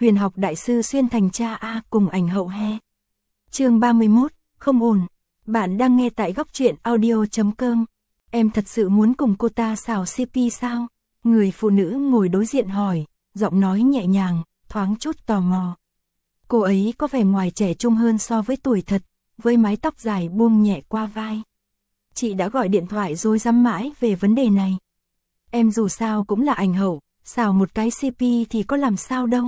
Huyền học đại sư xuyên thành cha A cùng ảnh hậu he. Chương 31, không ổn. Bạn đang nghe tại góc truyện audio.com. Em thật sự muốn cùng cô ta xào CP sao? Người phụ nữ ngồi đối diện hỏi, giọng nói nhẹ nhàng, thoáng chút tò mò. Cô ấy có vẻ ngoài trẻ trung hơn so với tuổi thật, với mái tóc dài buông nhẹ qua vai. Chị đã gọi điện thoại rồi dăm mãi về vấn đề này. Em dù sao cũng là ảnh hậu, xào một cái CP thì có làm sao đâu.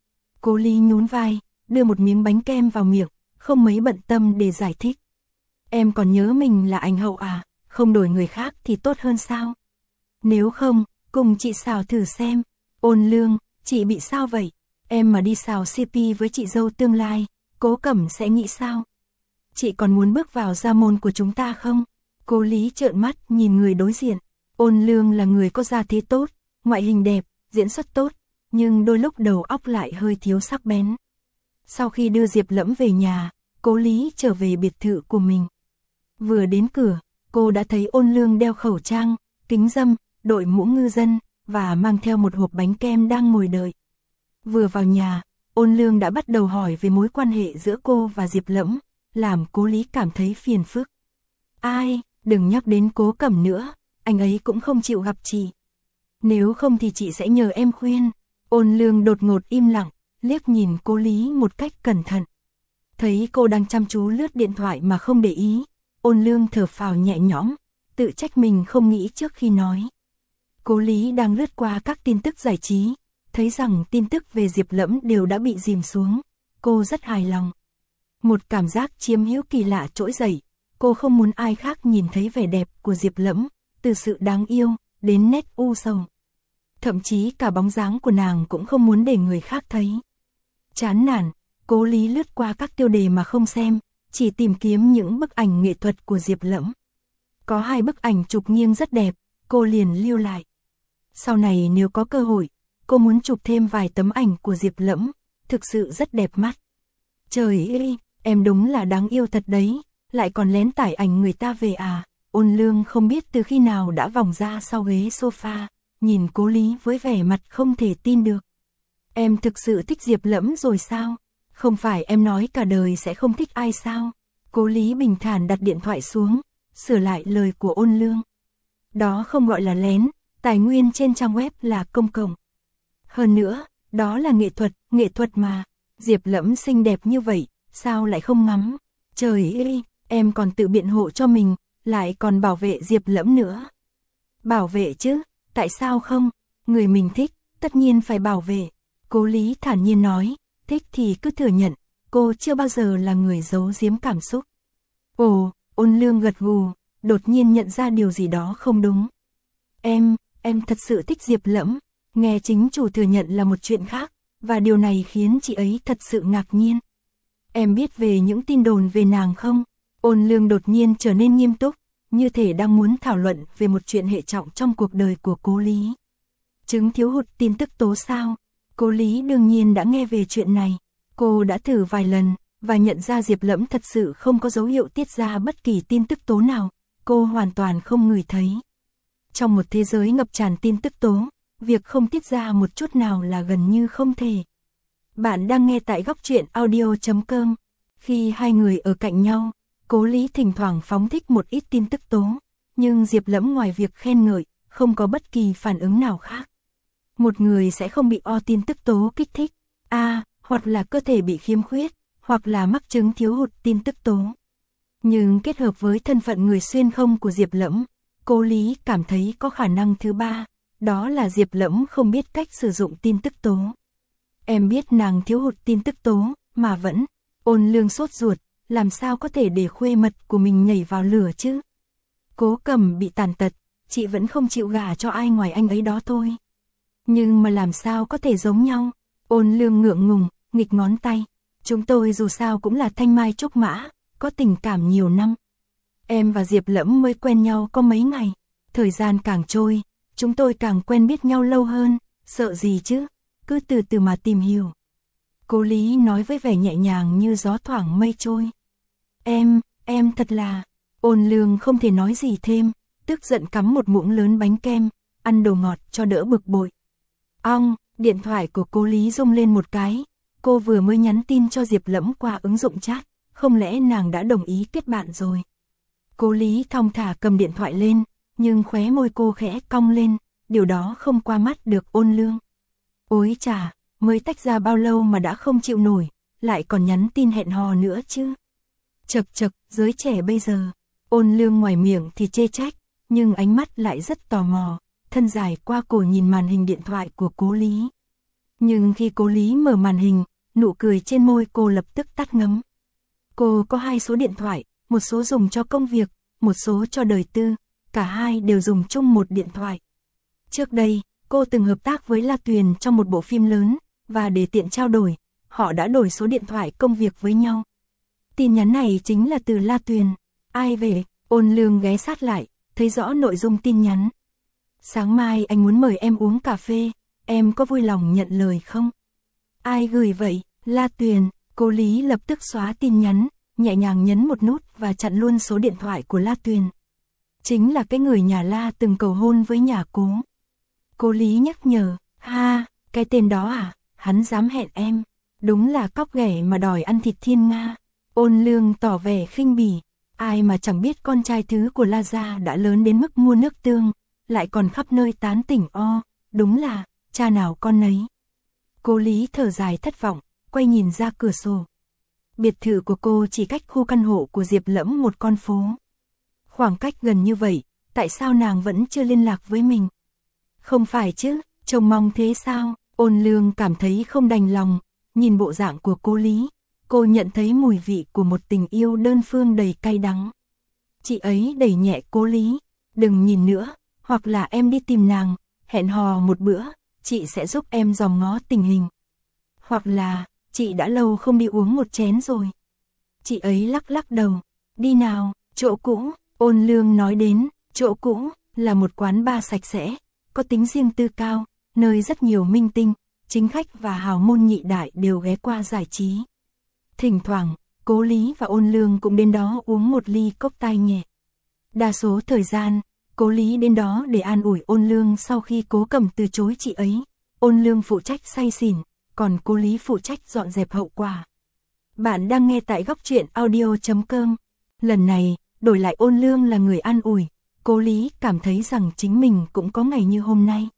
Cố Lý nhún vai, đưa một miếng bánh kem vào miệng, không mấy bận tâm để giải thích. Em còn nhớ mình là ảnh hậu à, không đổi người khác thì tốt hơn sao? Nếu không, cùng chị xào thử xem. Ôn Lương, chị bị sao vậy? Em mà đi xào CP với chị dâu tương lai, Cố Cẩm sẽ nghĩ sao? Chị còn muốn bước vào gia môn của chúng ta không? Cố Lý trợn mắt nhìn người đối diện. Ôn Lương là người có gia thế tốt, ngoại hình đẹp, diễn xuất tốt, nhưng đôi lúc đầu óc lại hơi thiếu sắc bén. Sau khi đưa Diệp Lẫm về nhà, Cố Lý trở về biệt thự của mình. Vừa đến cửa, cô đã thấy Ôn Lương đeo khẩu trang, kính râm, đội mũ ngư dân, và mang theo một hộp bánh kem đang ngồi đợi. Vừa vào nhà, Ôn Lương đã bắt đầu hỏi về mối quan hệ giữa cô và Diệp Lẫm, làm Cố Lý cảm thấy phiền phức. Ai, đừng nhắc đến Cố Cẩm nữa, anh ấy cũng không chịu gặp chị. Nếu không thì chị sẽ nhờ em khuyên. Ôn Lương đột ngột im lặng, liếc nhìn Cố Lý một cách cẩn thận. Thấy cô đang chăm chú lướt điện thoại mà không để ý, Ôn Lương thở phào nhẹ nhõm, tự trách mình không nghĩ trước khi nói. Cố Lý đang lướt qua các tin tức giải trí, thấy rằng tin tức về Diệp Lẫm đều đã bị dìm xuống. Cô rất hài lòng. Một cảm giác chiếm hữu kỳ lạ trỗi dậy, cô không muốn ai khác nhìn thấy vẻ đẹp của Diệp Lẫm, từ sự đáng yêu đến nét u sầu. Thậm chí cả bóng dáng của nàng cũng không muốn để người khác thấy. Chán nản, Cố Lý lướt qua các tiêu đề mà không xem, chỉ tìm kiếm những bức ảnh nghệ thuật của Diệp Lẫm. Có 2 bức ảnh chụp nghiêng rất đẹp, cô liền lưu lại. Sau này nếu có cơ hội, cô muốn chụp thêm vài tấm ảnh của Diệp Lẫm, thực sự rất đẹp mắt. Trời ơi, em đúng là đáng yêu thật đấy, lại còn lén tải ảnh người ta về à? Ôn Lương không biết từ khi nào đã vòng ra sau ghế sofa, nhìn Cố Lý với vẻ mặt không thể tin được. Em thực sự thích Diệp Lẫm rồi sao? Không phải em nói cả đời sẽ không thích ai sao? Cố Lý bình thản đặt điện thoại xuống, sửa lại lời của Ôn Lương. Đó không gọi là lén, tài nguyên trên trang web là công cộng. Hơn nữa, đó là nghệ thuật mà. Diệp Lẫm xinh đẹp như vậy, sao lại không ngắm? Trời ơi, em còn tự biện hộ cho mình, lại còn bảo vệ Diệp Lẫm nữa. Bảo vệ chứ, tại sao không? Người mình thích, tất nhiên phải bảo vệ. Cố Lý thản nhiên nói, thích thì cứ thừa nhận, cô chưa bao giờ là người giấu giếm cảm xúc. Ồ, Ôn Lương gật gù, đột nhiên nhận ra điều gì đó không đúng. Em thật sự thích Diệp Lẫm, nghe chính chủ thừa nhận là một chuyện khác, và điều này khiến chị ấy thật sự ngạc nhiên. Em biết về những tin đồn về nàng không? Ôn Lương đột nhiên trở nên nghiêm túc, như thể đang muốn thảo luận về một chuyện hệ trọng trong cuộc đời của Cố Lý. Chứng thiếu hụt tin tức tố sao? Cố Lý đương nhiên đã nghe về chuyện này. Cô đã thử vài lần, và nhận ra Diệp Lẫm thật sự không có dấu hiệu tiết ra bất kỳ tin tức tố nào. Cô hoàn toàn không ngửi thấy. Trong một thế giới ngập tràn tin tức tố, việc không tiết ra một chút nào là gần như không thể. Bạn đang nghe tại góc truyện audio.com. Khi hai người ở cạnh nhau, Cố Lý thỉnh thoảng phóng thích một ít tin tức tố, nhưng Diệp Lẫm ngoài việc khen ngợi, không có bất kỳ phản ứng nào khác. Một người sẽ không bị tin tức tố kích thích, hoặc là cơ thể bị khiếm khuyết, hoặc là mắc chứng thiếu hụt tin tức tố. Nhưng kết hợp với thân phận người xuyên không của Diệp Lẫm, Cố Lý cảm thấy có khả năng thứ ba, đó là Diệp Lẫm không biết cách sử dụng tin tức tố. Em biết nàng thiếu hụt tin tức tố, mà vẫn. Ôn Lương sốt ruột, làm sao có thể để khuê mật của mình nhảy vào lửa chứ? Cố Cẩm bị tàn tật, chị vẫn không chịu gả cho ai ngoài anh ấy đó thôi. Nhưng mà làm sao có thể giống nhau? Ôn Lương ngượng ngùng, nghịch ngón tay. Chúng tôi dù sao cũng là thanh mai trúc mã, có tình cảm nhiều năm. Em và Diệp Lẫm mới quen nhau có mấy ngày. Thời gian càng trôi, chúng tôi càng quen biết nhau lâu hơn. Sợ gì chứ? Cứ từ từ mà tìm hiểu. Cố Lý nói với vẻ nhẹ nhàng như gió thoảng mây trôi. Em thật là... Ôn Lương không thể nói gì thêm, tức giận cắm một muỗng lớn bánh kem, ăn đồ ngọt cho đỡ bực bội. Điện thoại của Cố Lý rung lên một cái, cô vừa mới nhắn tin cho Diệp Lẫm qua ứng dụng chat, không lẽ nàng đã đồng ý kết bạn rồi. Cố Lý thong thả cầm điện thoại lên, nhưng khóe môi cô khẽ cong lên, điều đó không qua mắt được Ôn Lương. Ôi chà, mới tách ra bao lâu mà đã không chịu nổi, lại còn nhắn tin hẹn hò nữa chứ. Chật chật, giới trẻ bây giờ. Ôn Lương ngoài miệng thì chê trách, nhưng ánh mắt lại rất tò mò, thân dài qua cổ nhìn màn hình điện thoại của Cố Lý. Nhưng khi Cố Lý mở màn hình, nụ cười trên môi cô lập tức tắt ngấm. Cô có 2 số điện thoại, một số dùng cho công việc, một số cho đời tư, cả hai đều dùng chung một điện thoại. Trước đây, cô từng hợp tác với La Tuyền trong một bộ phim lớn, và để tiện trao đổi, họ đã đổi số điện thoại công việc với nhau. Tin nhắn này chính là từ La Tuyền. Ai về? Ôn Lương ghé sát lại, thấy rõ nội dung tin nhắn. Sáng mai anh muốn mời em uống cà phê, em có vui lòng nhận lời không? Ai gửi vậy? La Tuyền. Cố Lý lập tức xóa tin nhắn, nhẹ nhàng nhấn một nút và chặn luôn số điện thoại của La Tuyền. Chính là cái người nhà La từng cầu hôn với nhà Cố. Cố Lý nhắc nhở, ha, cái tên đó à, hắn dám hẹn em, đúng là cóc ghẻ mà đòi ăn thịt thiên nga. Ôn Lương tỏ vẻ khinh bỉ, ai mà chẳng biết con trai thứ của La gia đã lớn đến mức mua nước tương, lại còn khắp nơi tán tỉnh đúng là, cha nào con nấy. Cố Lý thở dài thất vọng, quay nhìn ra cửa sổ. Biệt thự của cô chỉ cách khu căn hộ của Diệp Lẫm một con phố. Khoảng cách gần như vậy, tại sao nàng vẫn chưa liên lạc với mình? Không phải chứ, trông mong thế sao? Ôn Lương cảm thấy không đành lòng, nhìn bộ dạng của Cố Lý, cô nhận thấy mùi vị của một tình yêu đơn phương đầy cay đắng. Chị ấy đẩy nhẹ Cố Lý, đừng nhìn nữa, hoặc là em đi tìm nàng, hẹn hò một bữa, chị sẽ giúp em dòm ngó tình hình. Hoặc là, chị đã lâu không đi uống một chén rồi. Chị ấy lắc lắc đầu, đi nào, chỗ cũ. Ôn Lương nói đến, chỗ cũ là một quán bar sạch sẽ, có tính riêng tư cao, nơi rất nhiều minh tinh, chính khách và hào môn nhị đại đều ghé qua giải trí. Thỉnh thoảng, Cố Lý và Ôn Lương cũng đến đó uống một ly cốc tai nhẹ. Đa số thời gian, Cố Lý đến đó để an ủi Ôn Lương sau khi Cố Cẩm từ chối chị ấy. Ôn Lương phụ trách say xỉn, còn Cố Lý phụ trách dọn dẹp hậu quả. Bạn đang nghe tại góc truyện audio.com. Lần này, đổi lại Ôn Lương là người an ủi, Cố Lý cảm thấy rằng chính mình cũng có ngày như hôm nay.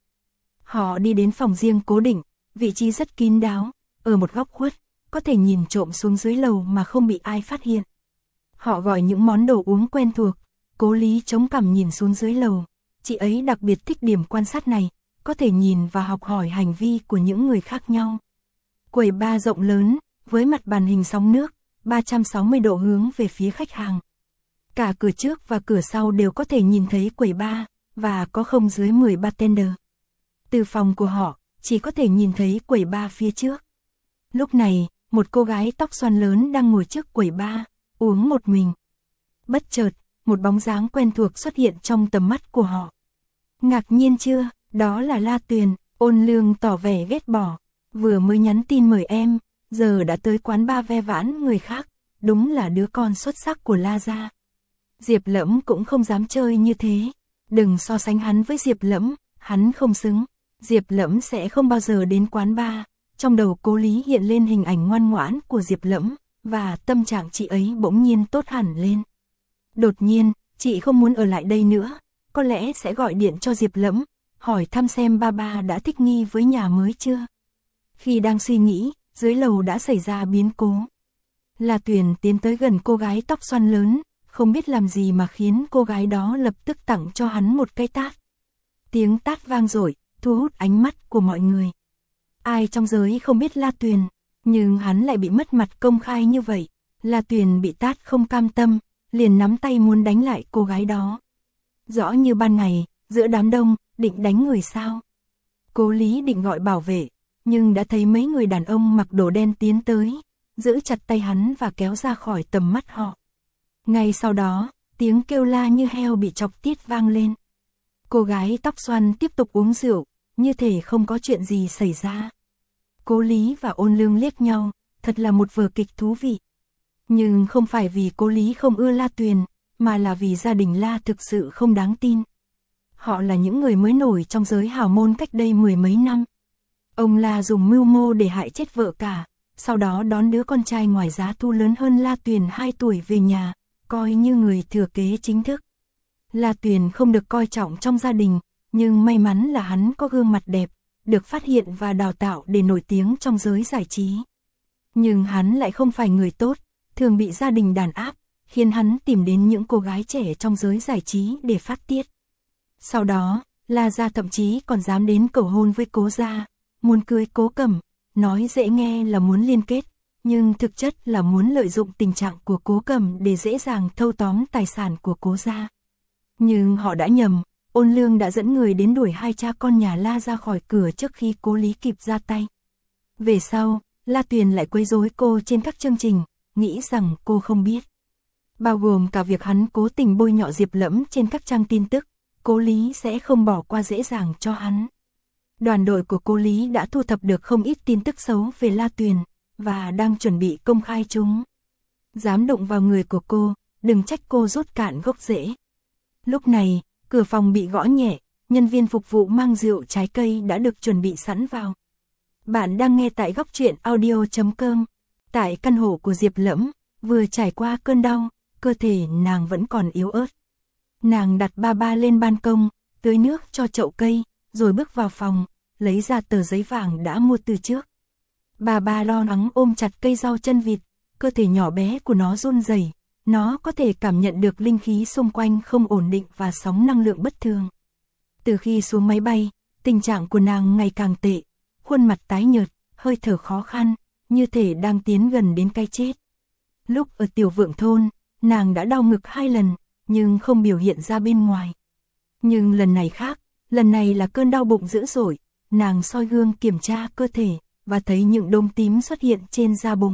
Họ đi đến phòng riêng cố định, vị trí rất kín đáo, ở một góc khuất, có thể nhìn trộm xuống dưới lầu mà không bị ai phát hiện. Họ gọi những món đồ uống quen thuộc, Cố Lý chống cằm nhìn xuống dưới lầu, chị ấy đặc biệt thích điểm quan sát này, có thể nhìn và học hỏi hành vi của những người khác nhau. Quầy bar rộng lớn, với mặt bàn hình sóng nước, 360 độ hướng về phía khách hàng. Cả cửa trước và cửa sau đều có thể nhìn thấy quầy bar, và có không dưới 10 bartender. Từ phòng của họ, chỉ có thể nhìn thấy quầy bar phía trước. Lúc này, một cô gái tóc xoăn lớn đang ngồi trước quầy bar, uống một mình. Bất chợt, một bóng dáng quen thuộc xuất hiện trong tầm mắt của họ. Ngạc nhiên chưa, đó là La Tuyền. Ôn Lương tỏ vẻ ghét bỏ, vừa mới nhắn tin mời em, giờ đã tới quán bar ve vãn người khác, đúng là đứa con xuất sắc của La gia. Diệp Lẫm cũng không dám chơi như thế, đừng so sánh hắn với Diệp Lẫm, hắn không xứng. Diệp Lẫm sẽ không bao giờ đến quán bar. Trong đầu Cố Lý hiện lên hình ảnh ngoan ngoãn của Diệp Lẫm, và tâm trạng chị ấy bỗng nhiên tốt hẳn lên. Đột nhiên, chị không muốn ở lại đây nữa, có lẽ sẽ gọi điện cho Diệp Lẫm, hỏi thăm xem ba đã thích nghi với nhà mới chưa. Khi đang suy nghĩ, dưới lầu đã xảy ra biến cố. La Tuyền tiến tới gần cô gái tóc xoăn lớn, không biết làm gì mà khiến cô gái đó lập tức tặng cho hắn một cái tát. Tiếng tát vang dội, thu hút ánh mắt của mọi người. Ai trong giới không biết La Tuyền, nhưng hắn lại bị mất mặt công khai như vậy. La Tuyền bị tát không cam tâm, liền nắm tay muốn đánh lại cô gái đó. Rõ như ban ngày, giữa đám đông, định đánh người sao? Cố Lý định gọi bảo vệ, nhưng đã thấy mấy người đàn ông mặc đồ đen tiến tới, giữ chặt tay hắn và kéo ra khỏi tầm mắt họ. Ngay sau đó, tiếng kêu la như heo bị chọc tiết vang lên. Cô gái tóc xoăn tiếp tục uống rượu, như thể không có chuyện gì xảy ra. Cố Lý và Ôn Lương liếc nhau, thật là một vở kịch thú vị. Nhưng không phải vì Cố Lý không ưa La Tuyền, mà là vì gia đình La thực sự không đáng tin. Họ là những người mới nổi trong giới hào môn cách đây 10 mấy năm. Ông La dùng mưu mô để hại chết vợ cả, sau đó đón đứa con trai ngoài giá thu lớn hơn La Tuyền 2 tuổi về nhà, coi như người thừa kế chính thức. La Tuyền không được coi trọng trong gia đình, nhưng may mắn là hắn có gương mặt đẹp, được phát hiện và đào tạo để nổi tiếng trong giới giải trí. Nhưng hắn lại không phải người tốt, thường bị gia đình đàn áp, khiến hắn tìm đến những cô gái trẻ trong giới giải trí để phát tiết. Sau đó, La gia thậm chí còn dám đến cầu hôn với Cố gia, muốn cưới Cố Cẩm, nói dễ nghe là muốn liên kết, nhưng thực chất là muốn lợi dụng tình trạng của Cố Cẩm để dễ dàng thâu tóm tài sản của Cố gia. Nhưng họ đã nhầm, Ôn Lương đã dẫn người đến đuổi hai cha con nhà La ra khỏi cửa trước khi Cố Lý kịp ra tay. Về sau, La Tuyền lại quấy rối cô trên các chương trình, nghĩ rằng cô không biết. Bao gồm cả việc hắn cố tình bôi nhọ Diệp Lẫm trên các trang tin tức, Cố Lý sẽ không bỏ qua dễ dàng cho hắn. Đoàn đội của Cố Lý đã thu thập được không ít tin tức xấu về La Tuyền, và đang chuẩn bị công khai chúng. Dám đụng vào người của cô, đừng trách cô rút cạn gốc rễ. Lúc này, cửa phòng bị gõ nhẹ, nhân viên phục vụ mang rượu trái cây đã được chuẩn bị sẵn vào. Bạn đang nghe tại góc truyện audio.com. Tại căn hộ của Diệp Lẫm, vừa trải qua cơn đau, cơ thể nàng vẫn còn yếu ớt. Nàng đặt ba ba lên ban công, tưới nước cho chậu cây, rồi bước vào phòng, lấy ra tờ giấy vàng đã mua từ trước. Bà ba lo lắng ôm chặt cây rau chân vịt, cơ thể nhỏ bé của nó run rẩy, nó có thể cảm nhận được linh khí xung quanh không ổn định và sóng năng lượng bất thường. Từ khi xuống máy bay, tình trạng của nàng ngày càng tệ, khuôn mặt tái nhợt, hơi thở khó khăn, như thể đang tiến gần đến cái chết. Lúc ở Tiểu Vượng thôn, nàng đã đau ngực 2 lần, nhưng không biểu hiện ra bên ngoài. Nhưng lần này khác, lần này là cơn đau bụng dữ dội, nàng soi gương kiểm tra cơ thể, và thấy những đốm tím xuất hiện trên da bụng.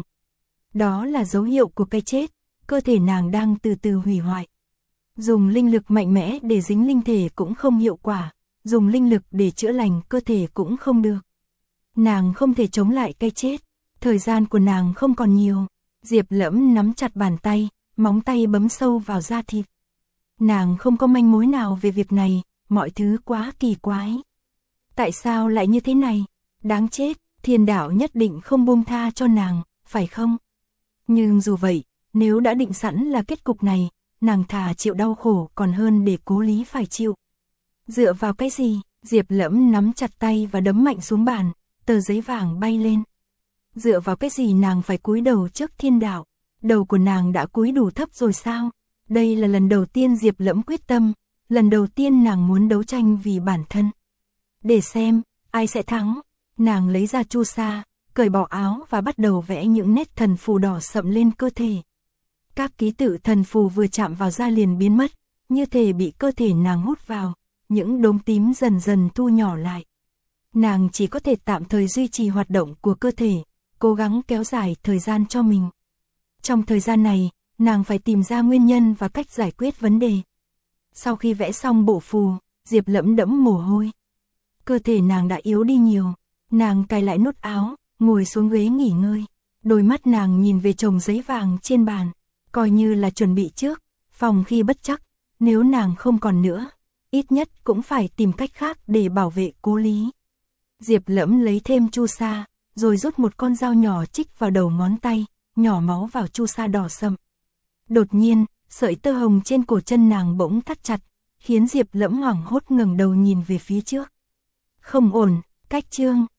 Đó là dấu hiệu của cái chết, cơ thể nàng đang từ từ hủy hoại. Dùng linh lực mạnh mẽ để dính linh thể cũng không hiệu quả, dùng linh lực để chữa lành cơ thể cũng không được. Nàng không thể chống lại cái chết, thời gian của nàng không còn nhiều. Diệp Lẫm nắm chặt bàn tay, móng tay bấm sâu vào da thịt. Nàng không có manh mối nào về việc này, mọi thứ quá kỳ quái. Tại sao lại như thế này? Đáng chết, thiên đạo nhất định không buông tha cho nàng, phải không? Nhưng dù vậy, nếu đã định sẵn là kết cục này, nàng thà chịu đau khổ còn hơn để Cố Lý phải chịu. Dựa vào cái gì? Diệp Lẫm nắm chặt tay và đấm mạnh xuống bàn, tờ giấy vàng bay lên. Dựa vào cái gì nàng phải cúi đầu trước thiên đạo? Đầu của nàng đã cúi đủ thấp rồi sao? Đây là lần đầu tiên Diệp Lẫm quyết tâm, lần đầu tiên nàng muốn đấu tranh vì bản thân. Để xem, ai sẽ thắng. Nàng lấy ra chu sa, cởi bỏ áo và bắt đầu vẽ những nét thần phù đỏ sậm lên cơ thể. Các ký tự thần phù vừa chạm vào da liền biến mất, như thể bị cơ thể nàng hút vào, những đốm tím dần dần thu nhỏ lại. Nàng chỉ có thể tạm thời duy trì hoạt động của cơ thể, cố gắng kéo dài thời gian cho mình. Trong thời gian này, nàng phải tìm ra nguyên nhân và cách giải quyết vấn đề. Sau khi vẽ xong bộ phù, Diệp Lẫm đẫm mồ hôi. Cơ thể nàng đã yếu đi nhiều, nàng cài lại nút áo, ngồi xuống ghế nghỉ ngơi. Đôi mắt nàng nhìn về chồng giấy vàng trên bàn, coi như là chuẩn bị trước, phòng khi bất trắc, nếu nàng không còn nữa, ít nhất cũng phải tìm cách khác để bảo vệ Cố Lý. Diệp Lẫm lấy thêm chu sa, rồi rút một con dao nhỏ chích vào đầu ngón tay, nhỏ máu vào chu sa đỏ sậm. Đột nhiên, sợi tơ hồng trên cổ chân nàng bỗng thắt chặt, khiến Diệp Lẫm hoảng hốt ngẩng đầu nhìn về phía trước. Không ổn, cách chương.